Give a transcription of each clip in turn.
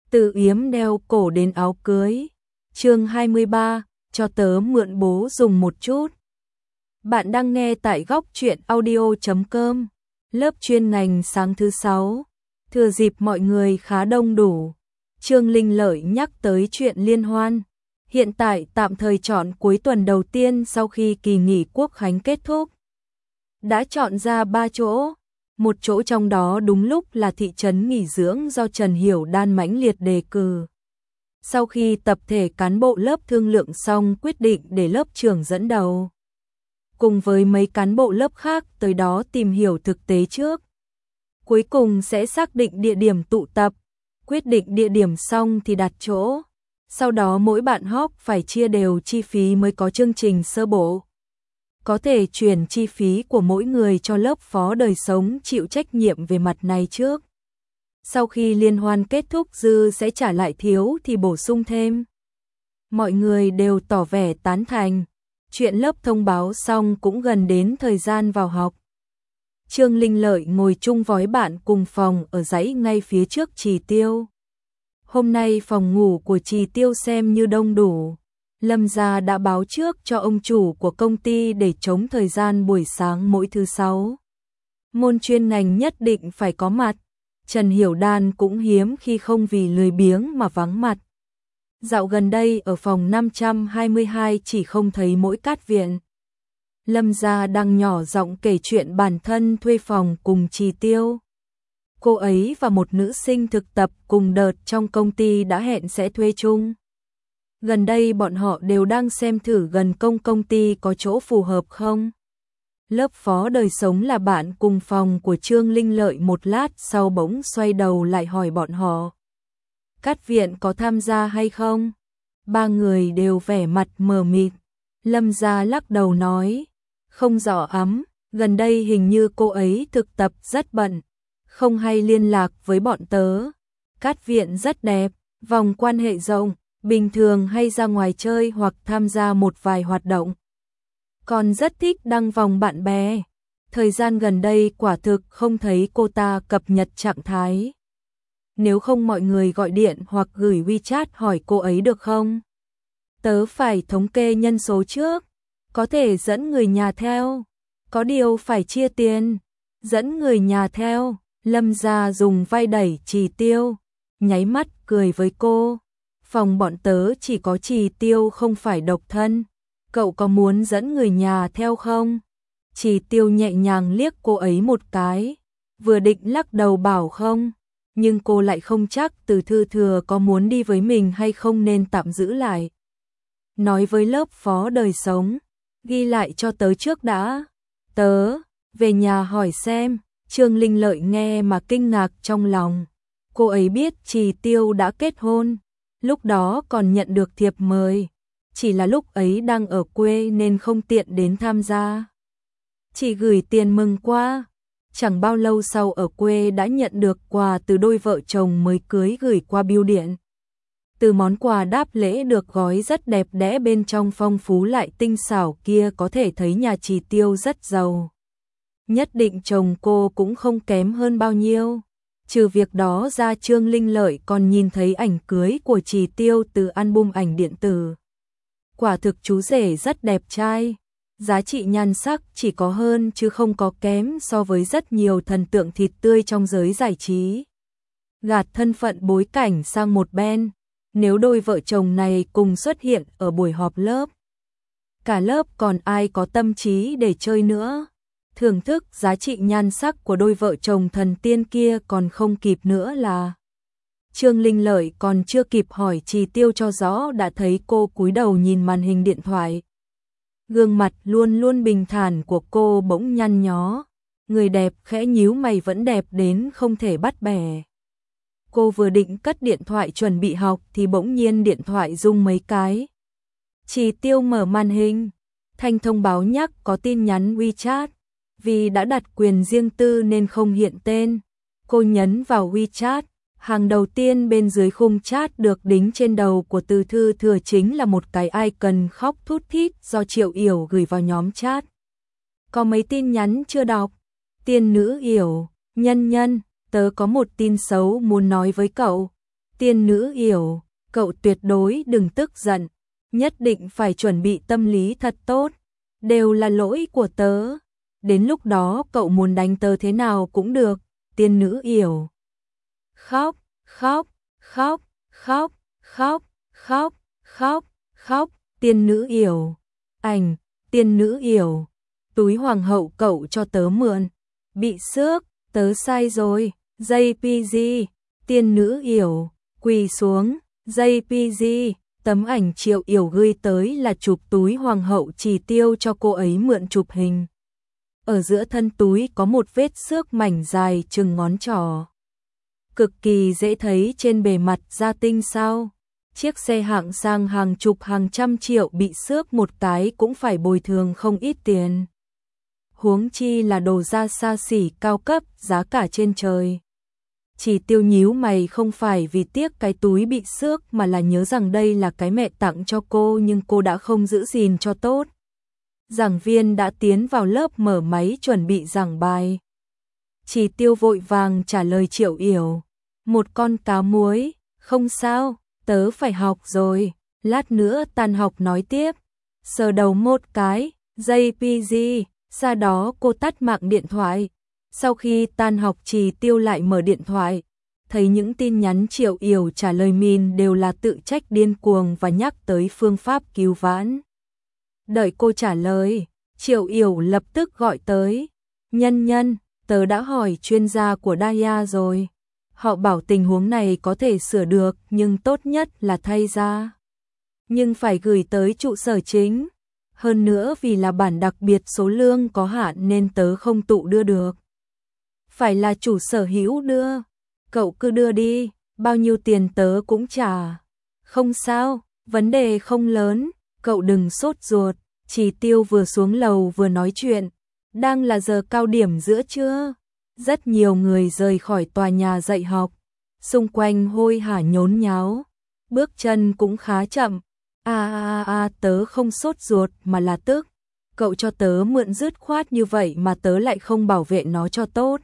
Từ yếm đeo cổ đến áo cưới. Chương 23, cho tớ mượn bố dùng một chút. Bạn đang nghe tại góc truyện audio.com. Lớp chuyên ngành sáng thứ 6. Thừa dịp mọi người khá đông đủ, Trương Linh Lợi nhắc tới chuyện liên hoan. Hiện tại tạm thời chọn cuối tuần đầu tiên sau khi kỳ nghỉ Quốc khánh kết thúc. Đã chọn ra 3 chỗ. Một chỗ trong đó đúng lúc là thị trấn nghỉ dưỡng do Trần Hiểu Đan mãnh liệt đề cử. Sau khi tập thể cán bộ lớp thương lượng xong quyết định để lớp trưởng dẫn đầu, cùng với mấy cán bộ lớp khác tới đó tìm hiểu thực tế trước. Cuối cùng sẽ xác định địa điểm tụ tập, quyết định địa điểm xong thì đặt chỗ. Sau đó mỗi bạn hop phải chia đều chi phí mới có chương trình sơ bộ. Có thể chuyển chi phí của mỗi người cho lớp phó đời sống chịu trách nhiệm về mặt này trước. Sau khi liên hoan kết thúc dư sẽ trả lại thiếu thì bổ sung thêm. Mọi người đều tỏ vẻ tán thành. Chuyện lớp thông báo xong cũng gần đến thời gian vào học. Trương Linh Lợi ngồi chung với bạn cùng phòng ở dãy ngay phía trước Trì Tiêu. Hôm nay phòng ngủ của Trì Tiêu xem như đông đủ. Lâm gia đã báo trước cho ông chủ của công ty để chống thời gian buổi sáng mỗi thứ 6. Môn chuyên ngành nhất định phải có mặt. Trần Hiểu Đan cũng hiếm khi không vì lười biếng mà vắng mặt. Dạo gần đây ở phòng 522 chỉ không thấy mỗi Cát Viện. Lâm gia đang nhỏ giọng kể chuyện bản thân thuê phòng cùng Trì Tiêu. Cô ấy và một nữ sinh thực tập cùng đợt trong công ty đã hẹn sẽ thuê chung. Gần đây bọn họ đều đang xem thử gần công ty có chỗ phù hợp không. Lớp phó đời sống là bạn cùng phòng của Trương Linh Lợi một lát sau bỗng xoay đầu lại hỏi bọn họ. Cát Viện có tham gia hay không? Ba người đều vẻ mặt mờ mịt. Lâm gia lắc đầu nói. Không rõ ắm, gần đây hình như cô ấy thực tập rất bận. Không hay liên lạc với bọn tớ. Cát Viện rất đẹp, vòng quan hệ rộng, bình thường hay ra ngoài chơi hoặc tham gia một vài hoạt động. Còn rất thích đăng vòng bạn bè. Thời gian gần đây quả thực không thấy cô ta cập nhật trạng thái. Nếu không mọi người gọi điện hoặc gửi WeChat hỏi cô ấy được không? Tớ phải thống kê nhân số trước. Có thể dẫn người nhà theo. Có điều phải chia tiền. Dẫn người nhà theo. Lâm gia dùng vai đẩy Trì Tiêu. Nháy mắt cười với cô. Phòng bọn tớ chỉ có Trì Tiêu không phải độc thân. Cậu có muốn dẫn người nhà theo không? Trì Tiêu nhẹ nhàng liếc cô ấy một cái. Vừa định lắc đầu bảo không. Nhưng cô lại không chắc Từ Thư Thừa có muốn đi với mình hay không nên tạm giữ lại. Nói với lớp phó đời sống. Ghi lại cho tớ trước đã. Tớ, về nhà hỏi xem. Trương Linh Lợi nghe mà kinh ngạc trong lòng. Cô ấy biết Trì Tiêu đã kết hôn. Lúc đó còn nhận được thiệp mời. Chỉ là lúc ấy đang ở quê nên không tiện đến tham gia. Chỉ gửi tiền mừng qua. Chẳng bao lâu sau ở quê đã nhận được quà từ đôi vợ chồng mới cưới gửi qua bưu điện. Từ món quà đáp lễ được gói rất đẹp đẽ bên trong phong phú lại tinh xảo kia có thể thấy nhà Trì Tiêu rất giàu. Nhất định chồng cô cũng không kém hơn bao nhiêu. Trừ việc đó ra Trương Linh Lợi còn nhìn thấy ảnh cưới của Trì Tiêu từ album ảnh điện tử. Quả thực chú rể rất đẹp trai. Giá trị nhan sắc chỉ có hơn chứ không có kém so với rất nhiều thần tượng thịt tươi trong giới giải trí. Gạt thân phận bối cảnh sang một bên. Nếu đôi vợ chồng này cùng xuất hiện ở buổi họp lớp, cả lớp còn ai có tâm trí để chơi nữa. Thưởng thức giá trị nhan sắc của đôi vợ chồng thần tiên kia còn không kịp nữa là. Trương Linh Lợi còn chưa kịp hỏi Trì Tiêu cho rõ đã thấy cô cúi đầu nhìn màn hình điện thoại. Gương mặt luôn luôn bình thản của cô bỗng nhăn nhó. Người đẹp khẽ nhíu mày vẫn đẹp đến không thể bắt bẻ. Cô vừa định cất điện thoại chuẩn bị học thì bỗng nhiên điện thoại rung mấy cái. Trì Tiêu mở màn hình. Thanh thông báo nhắc có tin nhắn WeChat. Vì đã đặt quyền riêng tư nên không hiện tên. Cô nhấn vào WeChat. Hàng đầu tiên bên dưới khung chat được đính trên đầu của Từ Thư Thừa chính là một cái icon khóc thút thít do Triệu Yểu gửi vào nhóm chat. Có mấy tin nhắn chưa đọc. Tiên nữ Yểu, nhân nhân, tớ có một tin xấu muốn nói với cậu. Tiên nữ Yểu, cậu tuyệt đối đừng tức giận, nhất định phải chuẩn bị tâm lý thật tốt, đều là lỗi của tớ. Đến lúc đó cậu muốn đánh tớ thế nào cũng được. Tiên nữ Yểu khóc, khóc, khóc, khóc, khóc, khóc, khóc, khóc. Tiên nữ Yểu, tiên nữ Yểu, túi hoàng hậu cậu cho tớ mượn, bị xước, tớ sai rồi. JPG, tiên nữ Yểu, quỳ xuống. JPG, tấm ảnh Triệu Yểu gửi tới là chụp túi hoàng hậu Chỉ Tiêu cho cô ấy mượn chụp hình. Ở giữa thân túi có một vết xước mảnh dài chừng ngón trỏ. Cực kỳ dễ thấy trên bề mặt da tinh sao. Chiếc xe hạng sang hàng chục hàng trăm triệu bị xước một cái cũng phải bồi thường không ít tiền. Huống chi là đồ da xa xỉ cao cấp, giá cả trên trời. Chỉ Tiêu nhíu mày, không phải vì tiếc cái túi bị xước mà là nhớ rằng đây là cái mẹ tặng cho cô nhưng cô đã không giữ gìn cho tốt. Giảng viên đã tiến vào lớp mở máy chuẩn bị giảng bài. Chỉ Tiêu vội vàng trả lời Triệu Yểu. Một con cá muối, không sao, tớ phải học rồi, lát nữa tan học nói tiếp. Sờ đầu một cái, JPG, sau đó cô tắt mạng điện thoại. Sau khi tan học Chỉ Tiêu lại mở điện thoại, thấy những tin nhắn Triệu Yểu trả lời mình đều là tự trách điên cuồng và nhắc tới phương pháp cứu vãn. Đợi cô trả lời, Triệu Yểu lập tức gọi tới. Nhân, tớ đã hỏi chuyên gia của Daya rồi. Họ bảo tình huống này có thể sửa được nhưng tốt nhất là thay ra. Nhưng phải gửi tới trụ sở chính. Hơn nữa vì là bản đặc biệt số lương có hạn nên tớ không tự đưa được. Phải là chủ sở hữu đưa. Cậu cứ đưa đi, bao nhiêu tiền tớ cũng trả. Không sao, vấn đề không lớn, cậu đừng sốt ruột. Chỉ Tiêu vừa xuống lầu vừa nói chuyện. Đang là giờ cao điểm giữa trưa. Rất nhiều người rời khỏi tòa nhà dạy học. Xung quanh hôi hả nhốn nháo. Bước chân cũng khá chậm. Tớ không sốt ruột mà là tức. Cậu cho tớ mượn dứt khoát như vậy mà tớ lại không bảo vệ nó cho tốt.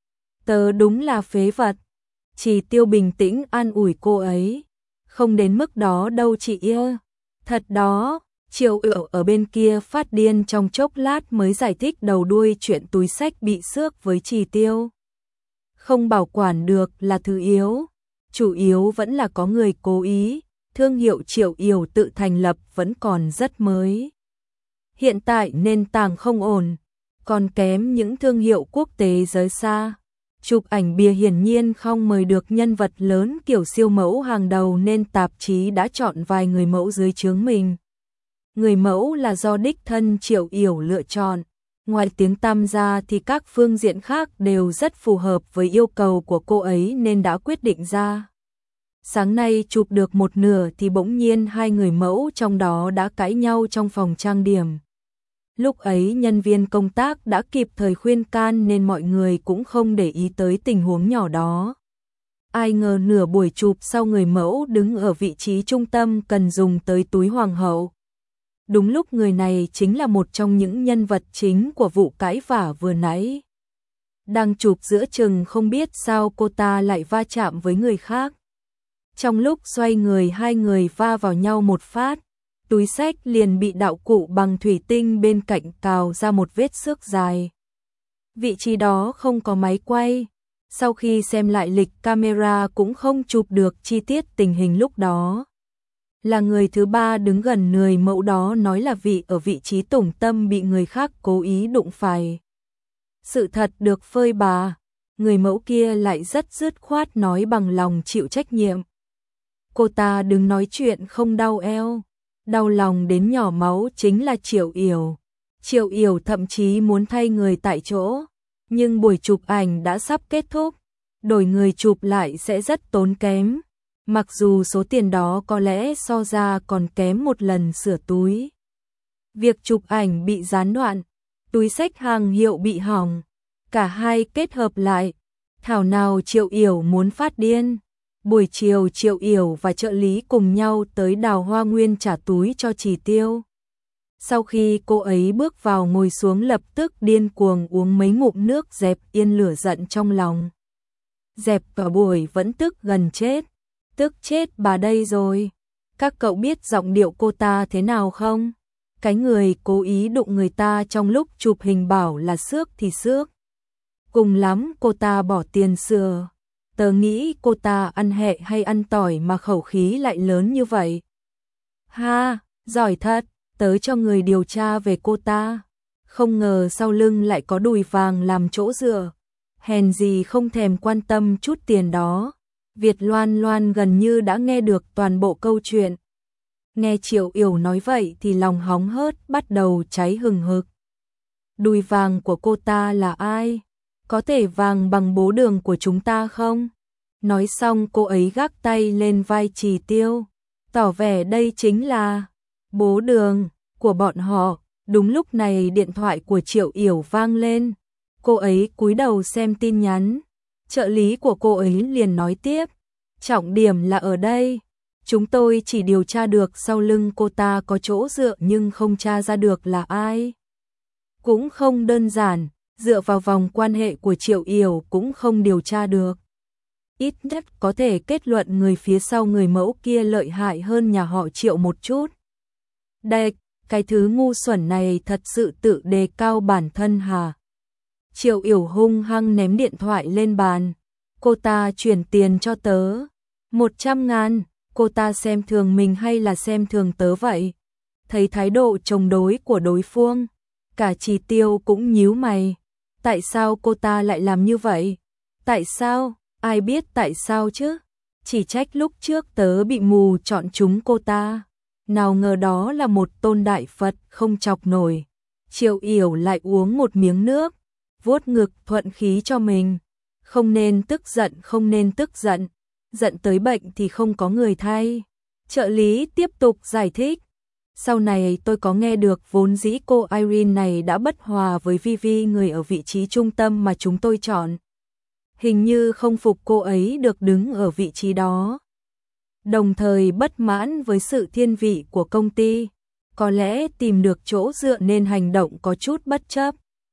Tớ đúng là phế vật. Chỉ Tiêu bình tĩnh an ủi cô ấy. Không đến mức đó đâu chị yêu. Thật đó. Triệu Yểu ở bên kia phát điên trong chốc lát mới giải thích đầu đuôi chuyện túi xách bị xước với Chỉ Tiêu. Không bảo quản được là thứ yếu. Chủ yếu vẫn là có người cố ý. Thương hiệu Triệu Yểu tự thành lập vẫn còn rất mới. Hiện tại nền tảng không ổn, còn kém những thương hiệu quốc tế giới xa. Chụp ảnh bìa hiển nhiên không mời được nhân vật lớn kiểu siêu mẫu hàng đầu nên tạp chí đã chọn vài người mẫu dưới trướng mình. Người mẫu là do đích thân Triệu Yểu lựa chọn. Ngoài tiếng tăm ra thì các phương diện khác đều rất phù hợp với yêu cầu của cô ấy nên đã quyết định ra. Sáng nay chụp được một nửa thì bỗng nhiên hai người mẫu trong đó đã cãi nhau trong phòng trang điểm. Lúc ấy nhân viên công tác đã kịp thời khuyên can nên mọi người cũng không để ý tới tình huống nhỏ đó. Ai ngờ nửa buổi chụp sau người mẫu đứng ở vị trí trung tâm cần dùng tới túi hoàng hậu. Đúng lúc người này chính là một trong những nhân vật chính của vụ cãi vã vừa nãy. Đang chụp giữa chừng không biết sao cô ta lại va chạm với người khác. Trong lúc xoay người hai người va vào nhau một phát, túi xách liền bị đạo cụ bằng thủy tinh bên cạnh cào ra một vết xước dài. Vị trí đó không có máy quay. Sau khi xem lại lịch camera cũng không chụp được chi tiết tình hình lúc đó. Là người thứ ba đứng gần người mẫu đó nói là ở vị trí tủng tâm bị người khác cố ý đụng phải. Sự thật được phơi bày, người mẫu kia lại rất dứt khoát nói bằng lòng chịu trách nhiệm. Cô ta đừng nói chuyện không đau eo, đau lòng đến nhỏ máu chính là Triệu Yểu. Triệu Yểu thậm chí muốn thay người tại chỗ, nhưng buổi chụp ảnh đã sắp kết thúc, đổi người chụp lại sẽ rất tốn kém. Mặc dù số tiền đó có lẽ so ra còn kém một lần sửa túi. Việc chụp ảnh bị gián đoạn, túi xách hàng hiệu bị hỏng, cả hai kết hợp lại, thảo nào Triệu Yểu muốn phát điên. Buổi chiều Triệu Yểu và trợ lý cùng nhau tới Đào Hoa Nguyên trả túi cho Chỉ Tiêu. Sau khi cô ấy bước vào ngồi xuống lập tức điên cuồng uống mấy ngụm nước dẹp yên lửa giận trong lòng. Dẹp cả buổi vẫn tức gần chết. Tức chết bà đây rồi. Các cậu biết giọng điệu cô ta thế nào không? Cái người cố ý đụng người ta trong lúc chụp hình bảo là xước thì xước. Cùng lắm cô ta bỏ tiền sửa. Tớ nghĩ cô ta ăn hẹ hay ăn tỏi mà khẩu khí lại lớn như vậy. Ha, giỏi thật, tớ cho người điều tra về cô ta. Không ngờ sau lưng lại có đùi vàng làm chỗ dựa. Hèn gì không thèm quan tâm chút tiền đó. Việt Loan Loan gần như đã nghe được toàn bộ câu chuyện. Nghe Triệu Yểu nói vậy thì lòng hóng hớt bắt đầu cháy hừng hực. Đùi vàng của cô ta là ai? Có thể vàng bằng bố Đường của chúng ta không? Nói xong cô ấy gác tay lên vai Trì Tiêu, tỏ vẻ đây chính là bố Đường của bọn họ. Đúng lúc này điện thoại của Triệu Yểu vang lên. Cô ấy cúi đầu xem tin nhắn. Trợ lý của cô ấy liền nói tiếp. Trọng điểm là ở đây. Chúng tôi chỉ điều tra được sau lưng cô ta có chỗ dựa nhưng không tra ra được là ai. Cũng không đơn giản, dựa vào vòng quan hệ của Triệu Yểu cũng không điều tra được. Ít nhất có thể kết luận người phía sau người mẫu kia lợi hại hơn nhà họ Triệu một chút. Đây, cái thứ ngu xuẩn này thật sự tự đề cao bản thân hả? Triệu Yểu hung hăng ném điện thoại lên bàn. Cô ta chuyển tiền cho tớ. 100.000, cô ta xem thường mình hay là xem thường tớ vậy? Thấy thái độ chống đối của đối phương, cả Trì Tiêu cũng nhíu mày. Tại sao cô ta lại làm như vậy? Tại sao? Ai biết tại sao chứ? Chỉ trách lúc trước tớ bị mù chọn chúng cô ta. Nào ngờ đó là một tôn đại Phật không chọc nổi. Triệu Yểu lại uống một miếng nước, vuốt ngực thuận khí cho mình. Không nên tức giận, không nên tức giận. Giận tới bệnh thì không có người thay. Trợ lý tiếp tục giải thích. Sau này tôi có nghe được vốn dĩ cô Irene này đã bất hòa với Vivi, người ở vị trí trung tâm mà chúng tôi chọn. Hình như không phục cô ấy được đứng ở vị trí đó. Đồng thời bất mãn với sự thiên vị của công ty. Có lẽ tìm được chỗ dựa nên hành động có chút bất chấp.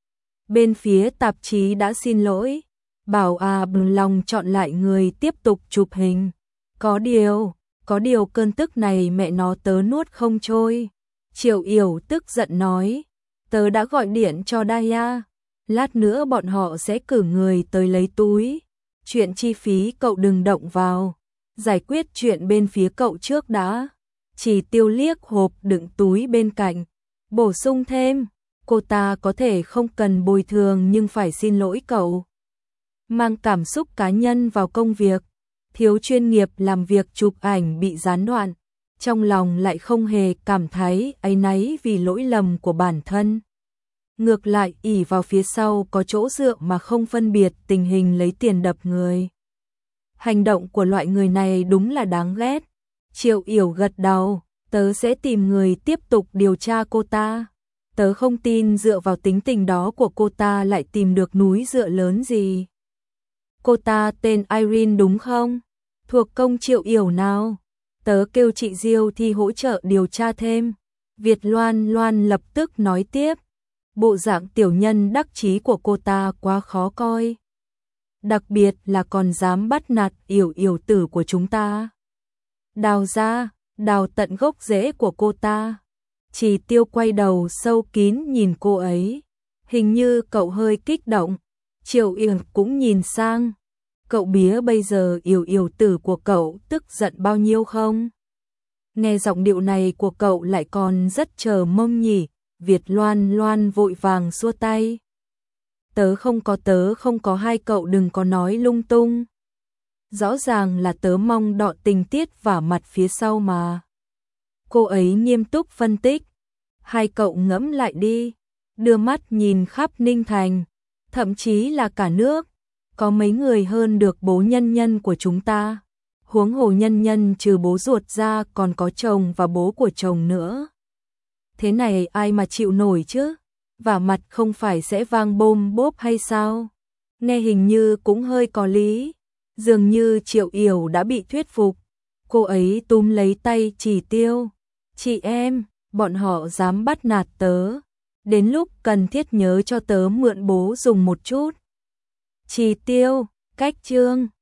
Bên phía tạp chí đã xin lỗi. Bảo bằng lòng chọn lại người tiếp tục chụp hình. Có điều cơn tức này mẹ nó tớ nuốt không trôi. Triệu Yểu tức giận nói. Tớ đã gọi điện cho Daya. Lát nữa bọn họ sẽ cử người tới lấy túi. Chuyện chi phí cậu đừng động vào. Giải quyết chuyện bên phía cậu trước đã. Chỉ Tiêu liếc hộp đựng túi bên cạnh. Bổ sung thêm. Cô ta có thể không cần bồi thường nhưng phải xin lỗi cậu. Mang cảm xúc cá nhân vào công việc. Thiếu chuyên nghiệp làm việc chụp ảnh bị gián đoạn. Trong lòng lại không hề cảm thấy áy náy vì lỗi lầm của bản thân. Ngược lại ỷ vào phía sau có chỗ dựa mà không phân biệt tình hình lấy tiền đập người. Hành động của loại người này đúng là đáng ghét. Triệu Yểu gật đầu, tớ sẽ tìm người tiếp tục điều tra cô ta. Tớ không tin dựa vào tính tình đó của cô ta lại tìm được núi dựa lớn gì. Cô ta tên Irene đúng không? Thuộc công Triệu Yểu nào? Tớ kêu chị Diêu thì hỗ trợ điều tra thêm. Việt Loan Loan lập tức nói tiếp. Bộ dạng tiểu nhân đắc chí của cô ta quá khó coi. Đặc biệt là còn dám bắt nạt Yểu Yểu tử của chúng ta. Đào ra, đào tận gốc rễ của cô ta. Chỉ Tiêu quay đầu sâu kín nhìn cô ấy. Hình như cậu hơi kích động. Triệu Yểu cũng nhìn sang. Cậu biết bây giờ Yểu Yểu tử của cậu tức giận bao nhiêu không? Nghe giọng điệu này của cậu lại còn rất chờ mong nhỉ. Việt Loan Loan vội vàng xua tay. Tớ không có, hai cậu đừng có nói lung tung. Rõ ràng là tớ mong đọ tình tiết vả mặt phía sau mà. Cô ấy nghiêm túc phân tích. Hai cậu ngẫm lại đi. Đưa mắt nhìn khắp Ninh Thành. Thậm chí là cả nước. Có mấy người hơn được bố Nhân Nhân của chúng ta. Huống hồ Nhân Nhân trừ bố ruột ra còn có chồng và bố của chồng nữa. Thế này ai mà chịu nổi chứ? Vả mặt không phải sẽ vang bôm bốp hay sao? Nghe hình như cũng hơi có lý. Dường như Triệu Yểu đã bị thuyết phục. Cô ấy túm lấy tay Chỉ Tiêu. Chị em, bọn họ dám bắt nạt tớ. Đến lúc cần thiết nhớ cho tớ mượn bố dùng một chút. Chỉ Tiêu, cách chương.